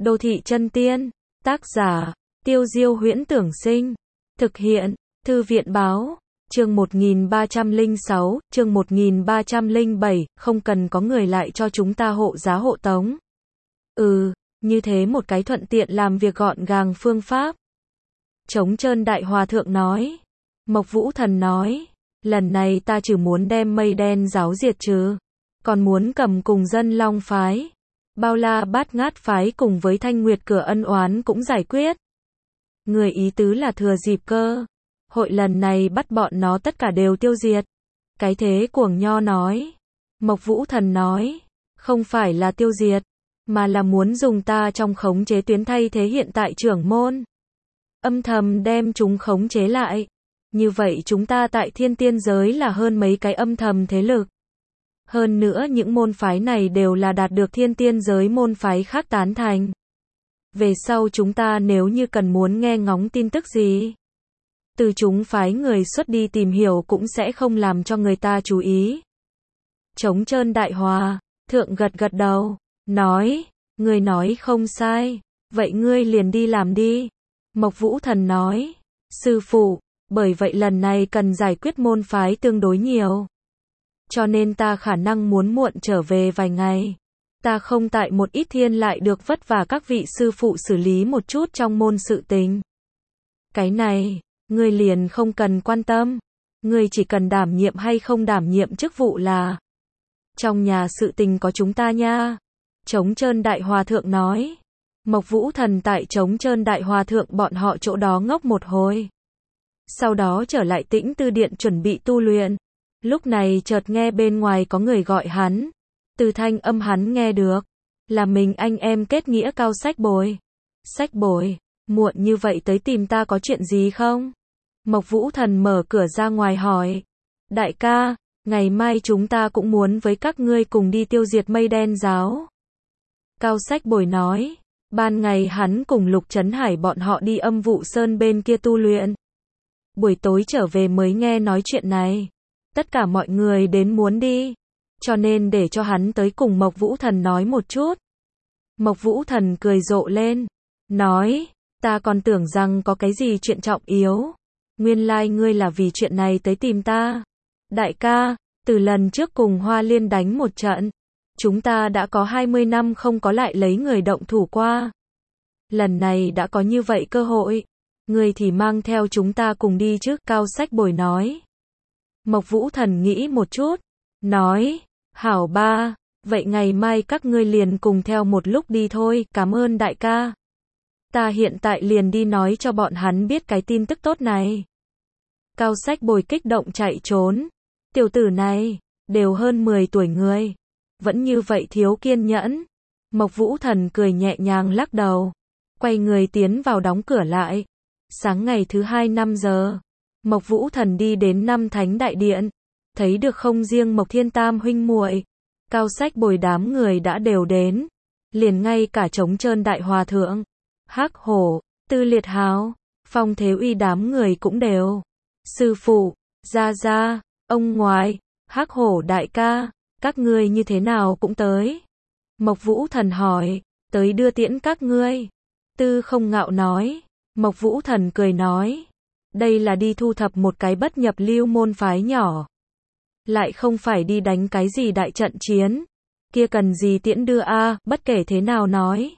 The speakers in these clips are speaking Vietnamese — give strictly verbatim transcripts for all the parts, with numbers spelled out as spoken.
Đô thị chân tiên, tác giả, Tiêu Diêu Huyễn Tưởng Sinh, thực hiện, Thư viện Báo, chương một nghìn ba trăm lẻ sáu, chương một nghìn ba trăm lẻ bảy, không cần có người lại cho chúng ta hộ giá hộ tống. Ừ, như thế một cái thuận tiện làm việc gọn gàng phương pháp. Trống Trơn Đại Hòa Thượng nói. Mộc Vũ Thần nói, lần này ta chỉ muốn đem Mây Đen giáo diệt trừ, còn muốn cầm cùng Dân Long phái, Bao La Bát Ngát phái cùng với Thanh Nguyệt cửa ân oán cũng giải quyết. Người ý tứ là thừa dịp cơ hội lần này bắt bọn nó tất cả đều tiêu diệt. Cái thế Cuồng Nho nói. Mộc Vũ Thần nói, không phải là tiêu diệt, mà là muốn dùng ta trong khống chế tuyến thay thế hiện tại trưởng môn, âm thầm đem chúng khống chế lại. Như vậy chúng ta tại thiên tiên giới là hơn mấy cái âm thầm thế lực. Hơn nữa những môn phái này đều là đạt được thiên tiên giới môn phái khác tán thành. Về sau chúng ta nếu như cần muốn nghe ngóng tin tức gì, từ chúng phái người xuất đi tìm hiểu cũng sẽ không làm cho người ta chú ý. Trống Trơn Đại Hòa Thượng gật gật đầu, nói, ngươi nói không sai, vậy ngươi liền đi làm đi. Mộc Vũ Thần nói, sư phụ, bởi vậy lần này cần giải quyết môn phái tương đối nhiều, cho nên ta khả năng muốn muộn trở về vài ngày. Ta không tại một ít thiên lại được vất vả các vị sư phụ xử lý một chút trong môn sự tình. Cái này, ngươi liền không cần quan tâm, ngươi chỉ cần đảm nhiệm hay không đảm nhiệm chức vụ là. Trong nhà sự tình có chúng ta nha. Trống Trơn Đại Hòa Thượng nói. Mộc Vũ Thần tại Trống Trơn Đại Hòa Thượng bọn họ chỗ đó ngốc một hồi, sau đó trở lại Tĩnh Tư Điện chuẩn bị tu luyện. Lúc này chợt nghe bên ngoài có người gọi hắn. Từ thanh âm hắn nghe được, là mình anh em kết nghĩa Cao Sách Bồi. Sách Bồi, muộn như vậy tới tìm ta có chuyện gì không? Mộc Vũ Thần mở cửa ra ngoài hỏi. Đại ca, ngày mai chúng ta cũng muốn với các ngươi cùng đi tiêu diệt Mây Đen giáo. Cao Sách Bồi nói, ban ngày hắn cùng Lục Trấn Hải bọn họ đi Âm Vụ Sơn bên kia tu luyện. Buổi tối trở về mới nghe nói chuyện này. Tất cả mọi người đến muốn đi, cho nên để cho hắn tới cùng Mộc Vũ Thần nói một chút. Mộc Vũ Thần cười rộ lên, nói, ta còn tưởng rằng có cái gì chuyện trọng yếu. Nguyên lai ngươi là vì chuyện này tới tìm ta. Đại ca, từ lần trước cùng Hoa Liên đánh một trận, chúng ta đã có hai mươi năm không có lại lấy người động thủ qua. Lần này đã có như vậy cơ hội, ngươi thì mang theo chúng ta cùng đi chứ, Cao Sách Bồi nói. Mộc Vũ Thần nghĩ một chút, nói, hảo ba, vậy ngày mai các ngươi liền cùng theo một lúc đi thôi, cảm ơn đại ca. Ta hiện tại liền đi nói cho bọn hắn biết cái tin tức tốt này. Cao Sách Bồi kích động chạy trốn, tiểu tử này, đều hơn mười tuổi người, vẫn như vậy thiếu kiên nhẫn. Mộc Vũ Thần cười nhẹ nhàng lắc đầu, quay người tiến vào đóng cửa lại. Sáng ngày thứ hai năm giờ, Mộc Vũ Thần đi đến Năm Thánh Đại Điện, thấy được không riêng Mộc Thiên Tam huynh muội, Cao Sách Bồi đám người đã đều đến, liền ngay cả Trống Trơn Đại Hòa Thượng, Hắc Hổ, Tư Liệt Hào, Phong Thế Uy đám người cũng đều. Sư phụ, gia gia, ông ngoại, Hắc Hổ đại ca, các ngươi như thế nào cũng tới? Mộc Vũ Thần hỏi, tới đưa tiễn các ngươi. Tư Không Ngạo nói. Mộc Vũ Thần cười nói, đây là đi thu thập một cái bất nhập lưu môn phái nhỏ, lại không phải đi đánh cái gì đại trận chiến, kia cần gì tiễn đưa a, à, bất kể thế nào nói.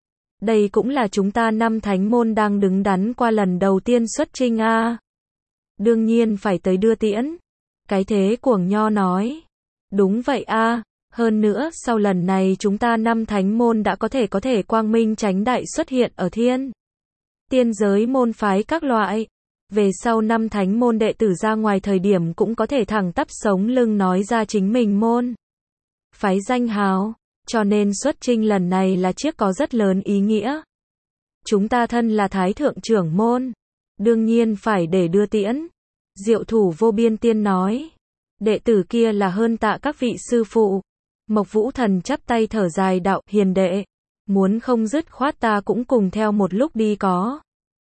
Đây cũng là chúng ta năm thánh môn đang đứng đắn qua lần đầu tiên xuất chinh a. À. Đương nhiên phải tới đưa tiễn. Cái thế Cuồng Nho nói, đúng vậy a, à. Hơn nữa sau lần này chúng ta năm thánh môn đã có thể có thể quang minh chánh đại xuất hiện ở thiên tiên giới môn phái các loại. Về sau năm thánh môn đệ tử ra ngoài thời điểm cũng có thể thẳng tắp sống lưng nói ra chính mình môn phái danh hào, cho nên xuất chinh lần này là chiếc có rất lớn ý nghĩa. Chúng ta thân là Thái Thượng trưởng môn, đương nhiên phải để đưa tiễn. Diệu Thủ Vô Biên Tiên nói, đệ tử kia là hơn tạ các vị sư phụ. Mộc Vũ Thần chắp tay thở dài đạo, hiền đệ, muốn không dứt khoát ta cũng cùng theo một lúc đi có.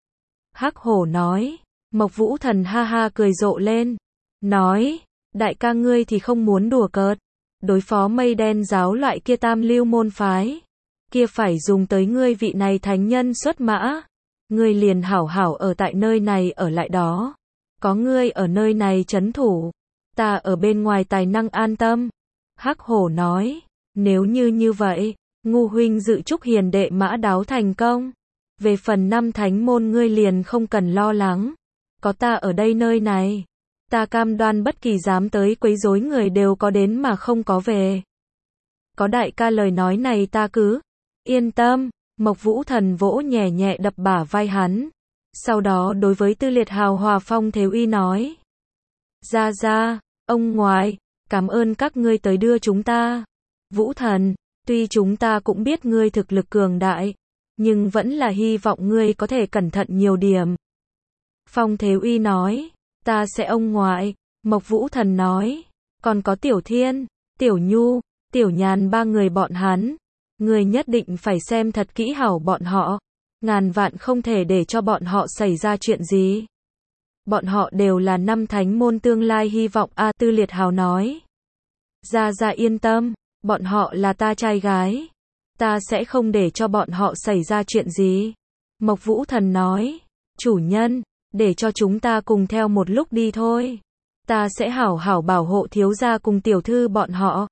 Hắc Hổ nói. Mộc Vũ Thần ha ha cười rộ lên, nói, đại ca ngươi thì không muốn đùa cợt, đối phó Mây Đen giáo loại kia tam lưu môn phái, kia phải dùng tới ngươi vị này thánh nhân xuất mã. Ngươi liền hảo hảo ở tại nơi này ở lại đó. Có ngươi ở nơi này trấn thủ. Ta ở bên ngoài tài năng an tâm. Hắc hổ nói, nếu như như vậy, Ngu huynh dự chúc hiền đệ mã đáo thành công. Về phần năm thánh môn ngươi liền không cần lo lắng. Có ta ở đây nơi này. Ta cam đoan bất kỳ dám tới quấy rối người đều có đến mà không có về. Có đại ca lời nói này ta cứ yên tâm. Mộc Vũ Thần vỗ nhẹ nhẹ đập bả vai hắn. Sau đó đối với Tư Liệt Hào hòa Phong Thế Uy nói. Ra ra, ông ngoại, cảm ơn các ngươi tới đưa chúng ta. Vũ Thần, tuy chúng ta cũng biết ngươi thực lực cường đại, nhưng vẫn là hy vọng ngươi có thể cẩn thận nhiều điểm. Phong Thế Uy nói, ta sẽ ông ngoại. Mộc Vũ Thần nói, còn có Tiểu Thiên, Tiểu Nhu, Tiểu Nhàn ba người bọn hắn. Ngươi nhất định phải xem thật kỹ hảo bọn họ. Ngàn vạn không thể để cho bọn họ xảy ra chuyện gì. Bọn họ đều là năm thánh môn tương lai hy vọng A Tư Liệt Hào nói. Ra ra yên tâm, bọn họ là ta trai gái. Ta sẽ không để cho bọn họ xảy ra chuyện gì. Mộc Vũ Thần nói, chủ nhân, để cho chúng ta cùng theo một lúc đi thôi. Ta sẽ hảo hảo bảo hộ thiếu gia cùng tiểu thư bọn họ.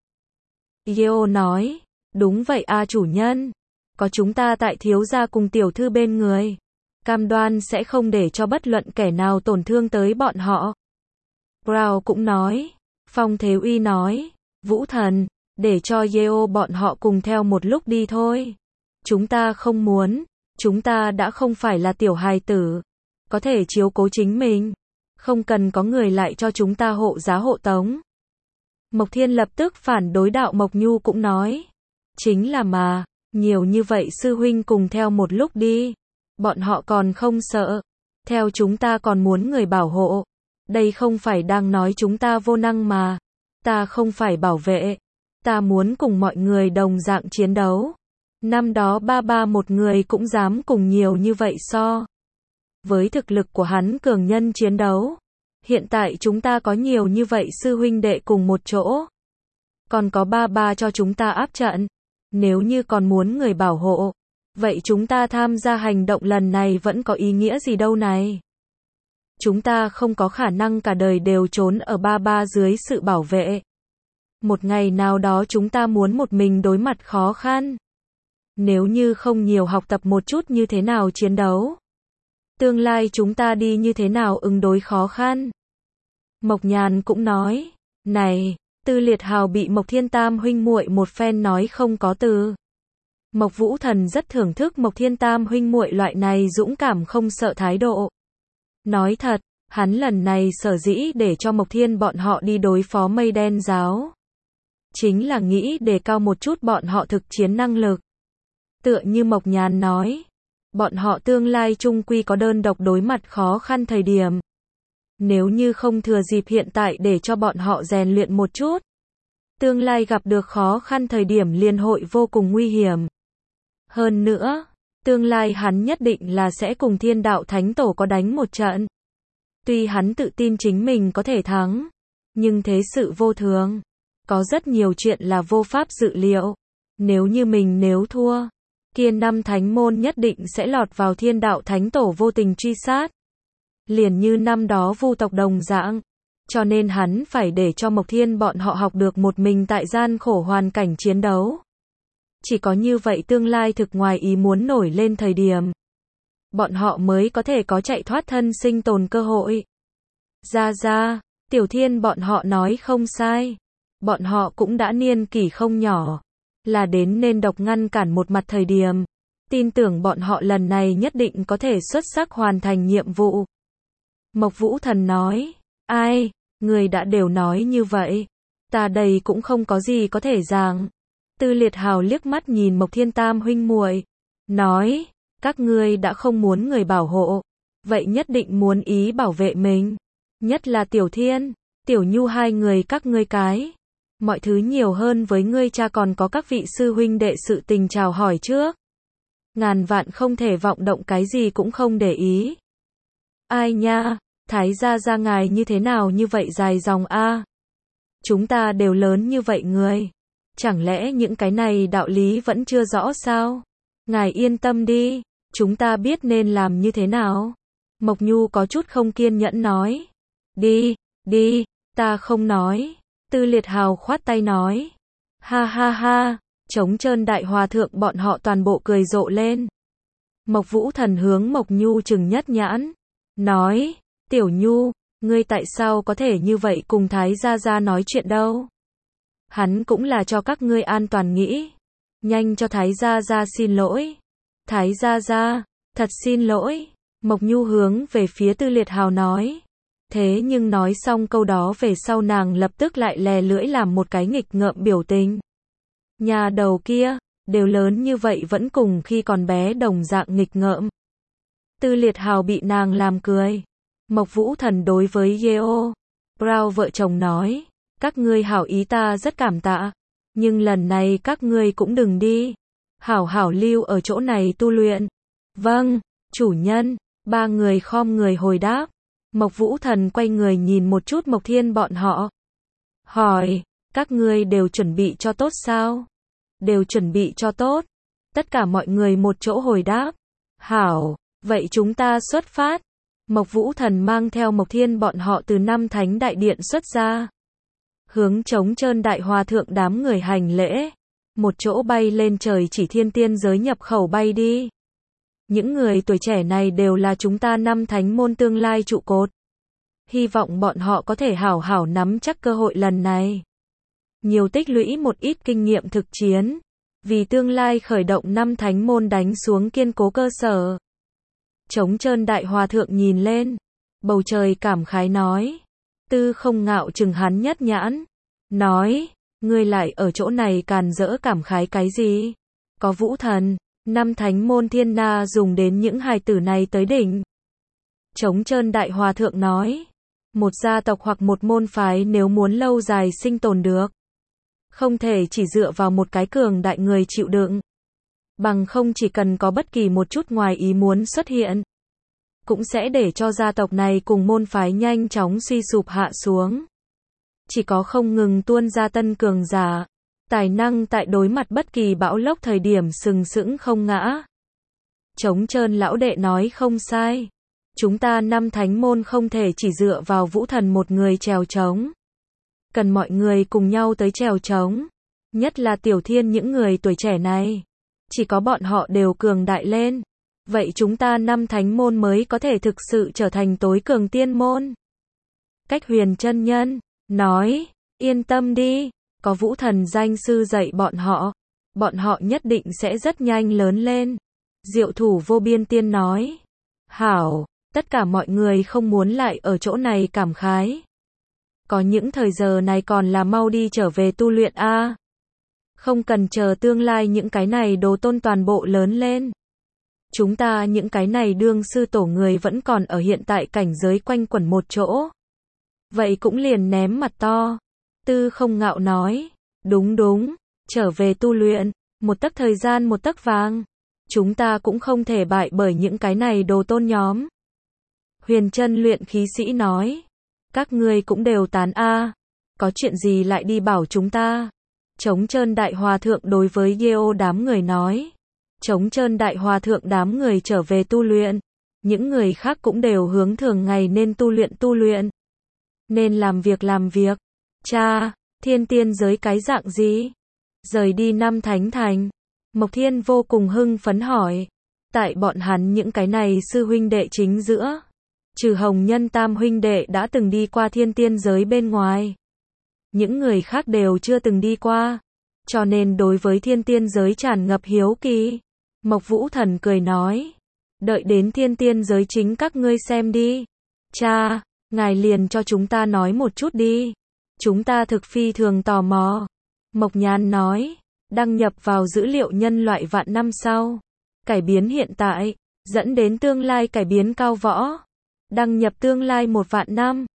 Yeo nói, đúng vậy a chủ nhân. Có chúng ta tại thiếu gia cùng tiểu thư bên người. Cam đoan sẽ không để cho bất luận kẻ nào tổn thương tới bọn họ. Brown cũng nói. Phong Thế Uy nói. Vũ Thần, để cho Yeo bọn họ cùng theo một lúc đi thôi. Chúng ta không muốn. Chúng ta đã không phải là tiểu hài tử. Có thể chiếu cố chính mình. Không cần có người lại cho chúng ta hộ giá hộ tống. Mộc Thiên lập tức phản đối đạo Mộc Nhu cũng nói. Chính là mà, nhiều như vậy sư huynh cùng theo một lúc đi. Bọn họ còn không sợ. Theo chúng ta còn muốn người bảo hộ. Đây không phải đang nói chúng ta vô năng mà. Ta không phải bảo vệ. Ta muốn cùng mọi người đồng dạng chiến đấu. Năm đó ba ba một người cũng dám cùng nhiều như vậy so. Với thực lực của hắn cường nhân chiến đấu. Hiện tại chúng ta có nhiều như vậy sư huynh đệ cùng một chỗ. Còn có ba ba cho chúng ta áp trận. Nếu như còn muốn người bảo hộ. Vậy chúng ta tham gia hành động lần này vẫn có ý nghĩa gì đâu này. Chúng ta không có khả năng cả đời đều trốn ở ba ba dưới sự bảo vệ. Một ngày nào đó chúng ta muốn một mình đối mặt khó khăn. Nếu như không nhiều học tập một chút như thế nào chiến đấu. Tương lai chúng ta đi như thế nào ứng đối khó khăn. Mộc Nhàn cũng nói. Này, Tư Liệt Hào bị Mộc Thiên Tam huynh muội một phen nói không có từ. Mộc Vũ Thần rất thưởng thức Mộc Thiên Tam huynh muội loại này dũng cảm không sợ thái độ. Nói thật, hắn lần này sở dĩ để cho Mộc Thiên bọn họ đi đối phó Mây Đen giáo. Chính là nghĩ đề cao một chút bọn họ thực chiến năng lực. Tựa như Mộc Nhàn nói. Bọn họ tương lai chung quy có đơn độc đối mặt khó khăn thời điểm. Nếu như không thừa dịp hiện tại để cho bọn họ rèn luyện một chút. Tương lai gặp được khó khăn thời điểm liên hội vô cùng nguy hiểm. Hơn nữa, tương lai hắn nhất định là sẽ cùng Thiên Đạo Thánh Tổ có đánh một trận. Tuy hắn tự tin chính mình có thể thắng, nhưng thế sự vô thường. Có rất nhiều chuyện là vô pháp dự liệu. Nếu như mình nếu thua, kia năm thánh môn nhất định sẽ lọt vào Thiên Đạo Thánh Tổ vô tình truy sát. Liền như năm đó Vu tộc đồng dạng. Cho nên hắn phải để cho Mộc Thiên bọn họ học được một mình tại gian khổ hoàn cảnh chiến đấu. Chỉ có như vậy tương lai thực ngoài ý muốn nổi lên thời điểm. Bọn họ mới có thể có chạy thoát thân sinh tồn cơ hội. Ra ra, Tiểu Thiên bọn họ nói không sai. Bọn họ cũng đã niên kỷ không nhỏ. Là đến nên độc ngăn cản một mặt thời điểm. Tin tưởng bọn họ lần này nhất định có thể xuất sắc hoàn thành nhiệm vụ. Mộc Vũ Thần nói. Ai, người đã đều nói như vậy. Ta đây cũng không có gì có thể giảng. Tư Liệt Hào liếc mắt nhìn Mộc Thiên Tam huynh muội, nói, các ngươi đã không muốn người bảo hộ, vậy nhất định muốn ý bảo vệ mình, nhất là Tiểu Thiên, Tiểu Nhu hai người các ngươi cái, mọi thứ nhiều hơn với ngươi cha còn có các vị sư huynh đệ sự tình chào hỏi trước. Ngàn vạn không thể vọng động cái gì cũng không để ý. Ai nha, Thái gia gia ngài như thế nào như vậy dài dòng a? Chúng ta đều lớn như vậy người. Chẳng lẽ những cái này đạo lý vẫn chưa rõ sao? Ngài yên tâm đi, chúng ta biết nên làm như thế nào. Mộc Nhu có chút không kiên nhẫn nói. Đi, đi, ta không nói. Tư Liệt Hào khoát tay nói. Ha ha ha, Trống Trơn Đại Hòa Thượng bọn họ toàn bộ cười rộ lên. Mộc Vũ Thần hướng Mộc Nhu trừng nhất nhãn. Nói, Tiểu Nhu, ngươi tại sao có thể như vậy cùng Thái Gia Gia nói chuyện đâu? Hắn cũng là cho các ngươi an toàn nghĩ. Nhanh cho Thái Gia Gia xin lỗi. Thái Gia Gia, thật xin lỗi. Mộc Nhu hướng về phía Tư Liệt Hào nói. Thế nhưng nói xong câu đó về sau nàng lập tức lại lè lưỡi làm một cái nghịch ngợm biểu tình. Nhà đầu kia, đều lớn như vậy vẫn cùng khi còn bé đồng dạng nghịch ngợm. Tư Liệt Hào bị nàng làm cười. Mộc Vũ Thần đối với Yeo Brown vợ chồng nói. Các ngươi hảo ý ta rất cảm tạ. Nhưng lần này các ngươi cũng đừng đi. Hảo hảo lưu ở chỗ này tu luyện. Vâng, chủ nhân. Ba người khom người hồi đáp. Mộc Vũ Thần quay người nhìn một chút Mộc Thiên bọn họ. Hỏi, các ngươi đều chuẩn bị cho tốt sao? Đều chuẩn bị cho tốt. Tất cả mọi người một chỗ hồi đáp. Hảo, vậy chúng ta xuất phát. Mộc Vũ Thần mang theo Mộc Thiên bọn họ từ Năm Thánh Đại Điện xuất ra. Hướng Trống Trơn Đại Hòa Thượng đám người hành lễ. Một chỗ bay lên trời chỉ thiên tiên giới nhập khẩu bay đi. Những người tuổi trẻ này đều là chúng ta Năm Thánh môn tương lai trụ cột. Hy vọng bọn họ có thể hảo hảo nắm chắc cơ hội lần này. Nhiều tích lũy một ít kinh nghiệm thực chiến. Vì tương lai khởi động Năm Thánh môn đánh xuống kiên cố cơ sở. Trống Trơn Đại Hòa Thượng nhìn lên. Bầu trời cảm khái nói. Tư Không Ngạo chừng hắn nhất nhãn. Nói, ngươi lại ở chỗ này càn rỡ cảm khái cái gì? Có Vũ Thần, Năm Thánh môn thiên na dùng đến những hài tử này tới đỉnh. Trống Trơn Đại Hòa Thượng nói. Một gia tộc hoặc một môn phái nếu muốn lâu dài sinh tồn được. Không thể chỉ dựa vào một cái cường đại người chịu đựng. Bằng không chỉ cần có bất kỳ một chút ngoài ý muốn xuất hiện. Cũng sẽ để cho gia tộc này cùng môn phái nhanh chóng suy sụp hạ xuống. Chỉ có không ngừng tuôn ra tân cường giả. Tài năng tại đối mặt bất kỳ bão lốc thời điểm sừng sững không ngã. Trống Trơn lão đệ nói không sai. Chúng ta Năm Thánh môn không thể chỉ dựa vào Vũ Thần một người trèo trống. Cần mọi người cùng nhau tới trèo trống. Nhất là Tiểu Thiên những người tuổi trẻ này. Chỉ có bọn họ đều cường đại lên. Vậy chúng ta Năm Thánh môn mới có thể thực sự trở thành tối cường tiên môn. Cách Huyền chân nhân nói, yên tâm đi, có Vũ Thần danh sư dạy bọn họ, bọn họ nhất định sẽ rất nhanh lớn lên. Diệu Thủ Vô Biên Tiên nói, hảo, tất cả mọi người không muốn lại ở chỗ này cảm khái. Có những thời giờ này còn là mau đi trở về tu luyện a. Không cần chờ tương lai những cái này đồ tôn toàn bộ lớn lên. Chúng ta những cái này đương sư tổ người vẫn còn ở hiện tại cảnh giới quanh quẩn một chỗ. Vậy cũng liền ném mặt to. Tư Không Ngạo nói, đúng đúng, trở về tu luyện, một tấc thời gian một tấc vàng. Chúng ta cũng không thể bại bởi những cái này đồ tôn nhóm. Huyền Chân luyện khí sĩ nói, các ngươi cũng đều tán a, có chuyện gì lại đi bảo chúng ta. Trống Trơn Đại Hòa Thượng đối với Yeo đám người nói. Trống Trơn Đại Hòa Thượng đám người trở về tu luyện. Những người khác cũng đều hướng thường ngày nên tu luyện tu luyện. Nên làm việc làm việc. Cha, thiên tiên giới cái dạng gì? Rời đi Năm Thánh Thành. Mộc Thiên vô cùng hưng phấn hỏi. Tại bọn hắn những cái này sư huynh đệ chính giữa. Trừ Hồng Nhân tam huynh đệ đã từng đi qua thiên tiên giới bên ngoài. Những người khác đều chưa từng đi qua. Cho nên đối với thiên tiên giới tràn ngập hiếu kỳ. Mộc Vũ Thần cười nói. Đợi đến thiên tiên giới chính các ngươi xem đi. Cha, ngài liền cho chúng ta nói một chút đi. Chúng ta thực phi thường tò mò. Mộc Nhàn nói. Đăng nhập vào dữ liệu nhân loại vạn năm sau. Cải biến hiện tại. Dẫn đến tương lai cải biến cao võ. Đăng nhập tương lai một vạn năm.